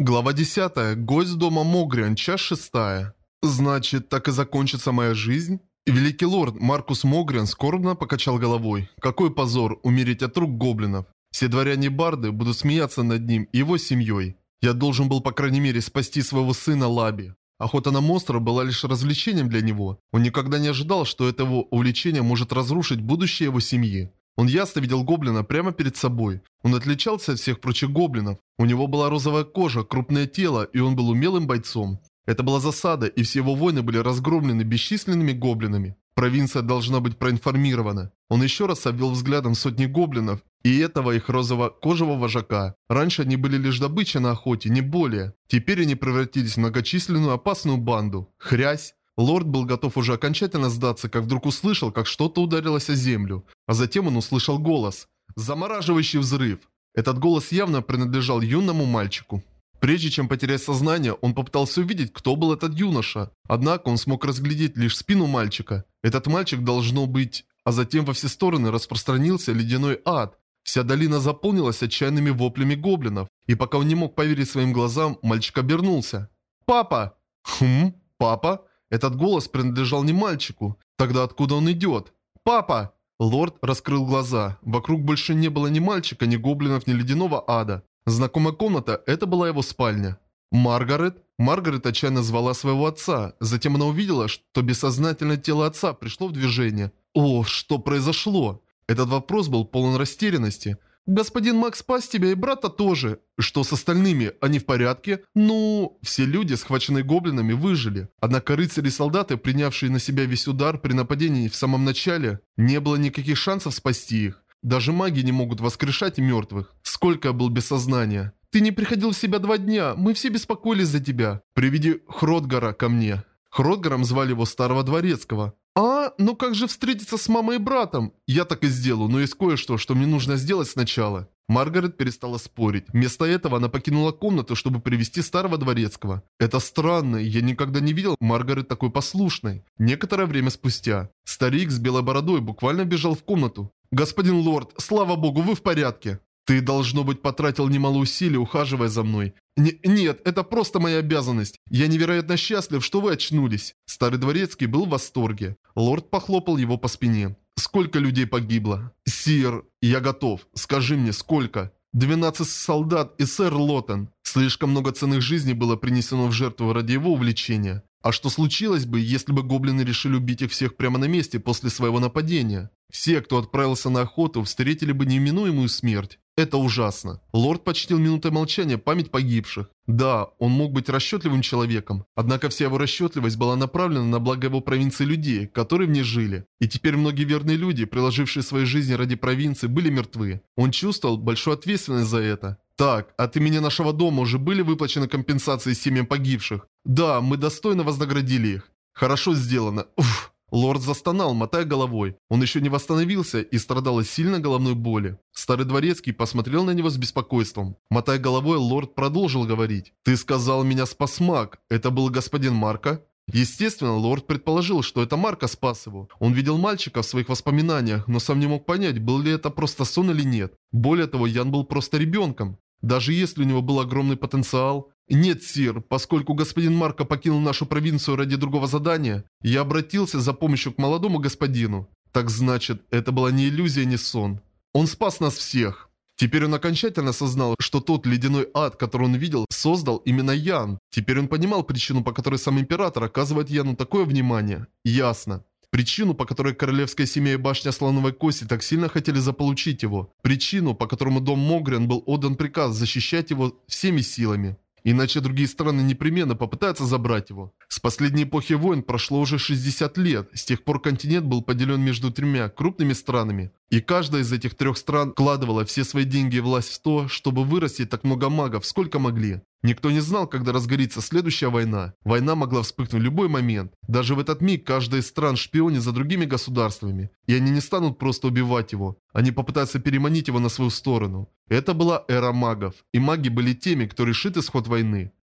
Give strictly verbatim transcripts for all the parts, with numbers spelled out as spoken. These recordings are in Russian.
Глава десятая. Гость дома Могриан. Часть шестая. Значит, так и закончится моя жизнь? Великий лорд Маркус Могриан скорбно покачал головой. Какой позор умереть от рук гоблинов. Все дворяне-барды будут смеяться над ним и его семьей. Я должен был, по крайней мере, спасти своего сына Лаби. Охота на монстра была лишь развлечением для него. Он никогда не ожидал, что это его увлечение может разрушить будущее его семьи. Он ясно видел гоблина прямо перед собой. Он отличался от всех прочих гоблинов. У него была розовая кожа, крупное тело, и он был умелым бойцом. Это была засада, и все его войны были разгромлены бесчисленными гоблинами. Провинция должна быть проинформирована. Он еще раз обвел взглядом сотни гоблинов и этого их розово-кожего вожака. Раньше они были лишь добычей на охоте, не более. Теперь они превратились в многочисленную опасную банду. Хрясь. Лорд был готов уже окончательно сдаться, как вдруг услышал, как что-то ударилось о землю. А затем он услышал голос. Замораживающий взрыв. Этот голос явно принадлежал юному мальчику. Прежде чем потерять сознание, он попытался увидеть, кто был этот юноша. Однако он смог разглядеть лишь спину мальчика. Этот мальчик должно быть... А затем во все стороны распространился ледяной ад. Вся долина заполнилась отчаянными воплями гоблинов. И пока он не мог поверить своим глазам, мальчик обернулся. «Папа!» «Хм? Папа?» Этот голос принадлежал не мальчику. Тогда откуда он идет? «Папа!» Лорд раскрыл глаза. Вокруг больше не было ни мальчика, ни гоблинов, ни ледяного ада. Знакомая комната – это была его спальня. «Маргарет?» Маргарет отчаянно звала своего отца. Затем она увидела, что бессознательное тело отца пришло в движение. О, что произошло? Этот вопрос был полон растерянности. «Господин Макс спас тебя и брата тоже. Что с остальными? Они в порядке?» Ну, все люди, схваченные гоблинами, выжили. Однако рыцари и солдаты, принявшие на себя весь удар при нападении в самом начале, не было никаких шансов спасти их. Даже маги не могут воскрешать мертвых. Сколько я был без сознания. «Ты не приходил в себя два дня. Мы все беспокоились за тебя. Приведи Хродгара ко мне». Хродгаром звали его старого дворецкого. «А, ну как же встретиться с мамой и братом?» «Я так и сделаю, но есть кое-что, что мне нужно сделать сначала». Маргарет перестала спорить. Вместо этого она покинула комнату, чтобы привести старого дворецкого. Это странно, я никогда не видел Маргарет такой послушной. Некоторое время спустя. Старик с белой бородой буквально бежал в комнату. «Господин лорд, слава богу, вы в порядке!» «Ты, должно быть, потратил немало усилий, ухаживая за мной». Не, «Нет, это просто моя обязанность. Я невероятно счастлив, что вы очнулись». Старый дворецкий был в восторге. Лорд похлопал его по спине. «Сколько людей погибло?» «Сир, я готов. Скажи мне, сколько?» «Двенадцать солдат и сэр Лотен». Слишком много ценных жизней было принесено в жертву ради его увлечения. А что случилось бы, если бы гоблины решили убить их всех прямо на месте после своего нападения? Все, кто отправился на охоту, встретили бы неминуемую смерть. Это ужасно. Лорд почтил минутой молчания память погибших. Да, он мог быть расчетливым человеком. Однако вся его расчетливость была направлена на благо его провинции людей, которые в ней жили. И теперь многие верные люди, приложившие свои жизни ради провинции, были мертвы. Он чувствовал большую ответственность за это. Так, от имени нашего дома уже были выплачены компенсации семьям погибших? Да, мы достойно вознаградили их. Хорошо сделано. Уф. Лорд застонал, мотая головой. Он еще не восстановился и страдал от сильной головной боли. Старый дворецкий посмотрел на него с беспокойством. Мотая головой, лорд продолжил говорить. «Ты сказал, меня спас маг. Это был господин Марко?» Естественно, лорд предположил, что это Марко спас его. Он видел мальчика в своих воспоминаниях, но сам не мог понять, был ли это просто сон или нет. Более того, Ян был просто ребенком. Даже если у него был огромный потенциал... «Нет, сир, поскольку господин Марко покинул нашу провинцию ради другого задания, я обратился за помощью к молодому господину. Так значит, это была не иллюзия, не сон. Он спас нас всех». Теперь он окончательно осознал, что тот ледяной ад, который он видел, создал именно Ян. Теперь он понимал причину, по которой сам император оказывает Яну такое внимание. Ясно. Причину, по которой королевская семья и башня Слоновой Кости так сильно хотели заполучить его. Причину, по которому дом Могриан был отдан приказ защищать его всеми силами. Иначе другие страны непременно попытаются забрать его. С последней эпохи войн прошло уже шестьдесят лет. С тех пор континент был поделен между тремя крупными странами. И каждая из этих трех стран вкладывала все свои деньги и власть в то, чтобы вырастить так много магов, сколько могли. Никто не знал, когда разгорится следующая война. Война могла вспыхнуть в любой момент. Даже в этот миг каждая из стран шпионит за другими государствами. И они не станут просто убивать его. Они попытаются переманить его на свою сторону. Это была эра магов. И маги были теми, кто решит исход войны.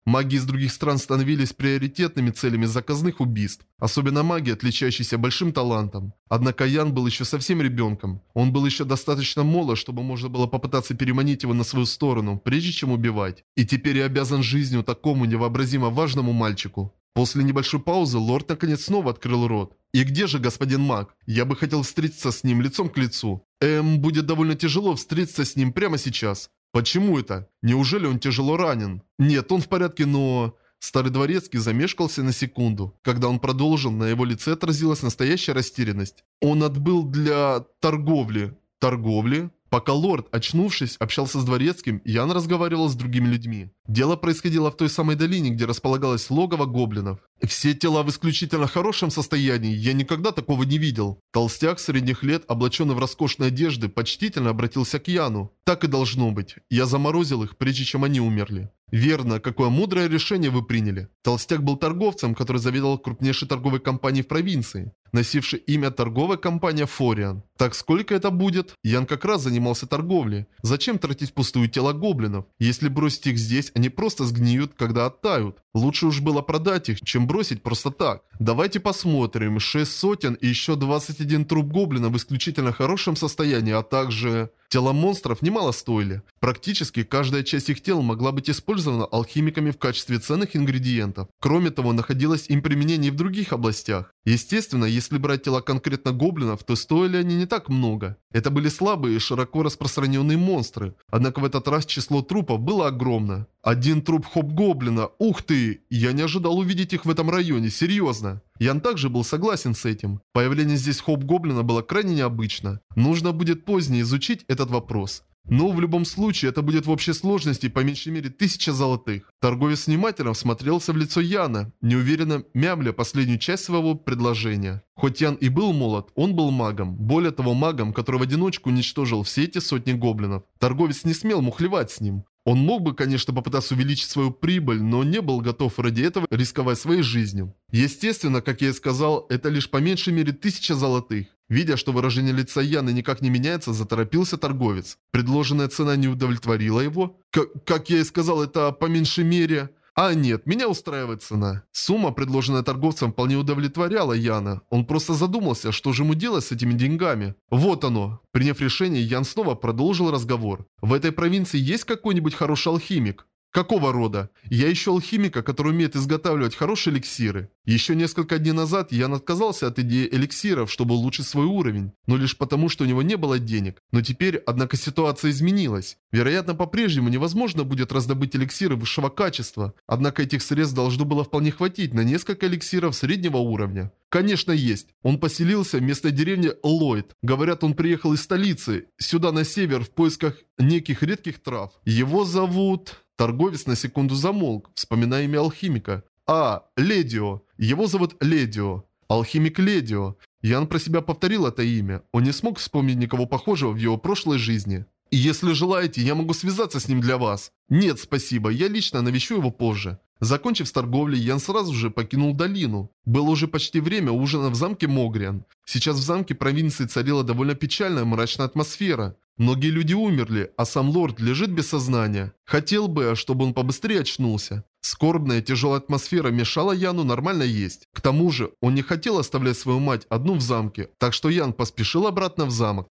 Маги из других стран становились приоритетными целями заказных убийств. Особенно маги, отличающиеся большим талантом. Однако Ян был еще совсем ребенком. Он был еще достаточно молод, чтобы можно было попытаться переманить его на свою сторону, прежде чем убивать. И теперь я обязан жизнью такому невообразимо важному мальчику. После небольшой паузы лорд наконец снова открыл рот. «И где же господин маг? Я бы хотел встретиться с ним лицом к лицу. Эм, будет довольно тяжело встретиться с ним прямо сейчас». «Почему это? Неужели он тяжело ранен?» «Нет, он в порядке, но...» Старый дворецкий замешкался на секунду. Когда он продолжил, на его лице отразилась настоящая растерянность. «Он отбыл для... торговли». «Торговли?» Пока лорд, очнувшись, общался с дворецким, Ян разговаривал с другими людьми. Дело происходило в той самой долине, где располагалось логово гоблинов. Все тела в исключительно хорошем состоянии, я никогда такого не видел. Толстяк средних лет, облаченный в роскошные одежды, почтительно обратился к Яну. Так и должно быть. Я заморозил их, прежде чем они умерли. Верно, какое мудрое решение вы приняли. Толстяк был торговцем, который заведовал крупнейшей торговой компанией в провинции, носившей имя торговая компания Фориан. Так сколько это будет? Ян как раз занимался торговлей. Зачем тратить впустую тела гоблинов? Если бросить их здесь, они просто сгниют, когда оттают. Лучше уж было продать их, чем бросить просто так. Давайте посмотрим. Шесть сотен и еще двадцать один труп гоблина в исключительно хорошем состоянии, а также... Тела монстров немало стоили. Практически каждая часть их тел могла быть использована алхимиками в качестве ценных ингредиентов. Кроме того, находилось им применение и в других областях. Естественно, если брать тела конкретно гоблинов, то стоили они не так много. Это были слабые и широко распространенные монстры. Однако в этот раз число трупов было огромно. Один труп хоп-гоблина. Ух ты! Я не ожидал увидеть их в этом районе, серьезно. Ян также был согласен с этим. Появление здесь хоп-гоблина было крайне необычно. Нужно будет позднее изучить этот вопрос. Но в любом случае это будет в общей сложности по меньшей мере тысяча золотых. Торговец внимательно всмотрелся в лицо Яна, неуверенно мямля последнюю часть своего предложения. Хоть Ян и был молод, он был магом. Более того, магом, который в одиночку уничтожил все эти сотни гоблинов. Торговец не смел мухлевать с ним. Он мог бы, конечно, попытаться увеличить свою прибыль, но не был готов ради этого рисковать своей жизнью. Естественно, как я и сказал, это лишь по меньшей мере тысяча золотых. Видя, что выражение лица Яны никак не меняется, заторопился торговец. Предложенная цена не удовлетворила его. К как я и сказал, это по меньшей мере... А нет, меня устраивает цена. Сумма, предложенная торговцем, вполне удовлетворяла Яна. Он просто задумался, что же ему делать с этими деньгами. Вот оно. Приняв решение, Ян снова продолжил разговор. В этой провинции есть какой-нибудь хороший алхимик? Какого рода? Я ищу алхимика, который умеет изготавливать хорошие эликсиры. Еще несколько дней назад Ян отказался от идеи эликсиров, чтобы улучшить свой уровень, но лишь потому, что у него не было денег. Но теперь, однако, ситуация изменилась. Вероятно, по-прежнему невозможно будет раздобыть эликсиры высшего качества, однако этих средств должно было вполне хватить на несколько эликсиров среднего уровня. Конечно, есть. Он поселился в местной деревне Ллойд. Говорят, он приехал из столицы, сюда на север в поисках неких редких трав. Его зовут... Торговец на секунду замолк, вспоминая имя алхимика. А, Ледио. Его зовут Ледио. Алхимик Ледио. Ян про себя повторил это имя. Он не смог вспомнить никого похожего в его прошлой жизни. И если желаете, я могу связаться с ним для вас. Нет, спасибо, я лично навещу его позже. Закончив с торговлей, Ян сразу же покинул долину. Было уже почти время ужина в замке Могриан. Сейчас в замке провинции царила довольно печальная мрачная атмосфера. Многие люди умерли, а сам лорд лежит без сознания. Хотел бы, чтобы он побыстрее очнулся. Скорбная тяжелая атмосфера мешала Яну нормально есть. К тому же, он не хотел оставлять свою мать одну в замке, так что Ян поспешил обратно в замок.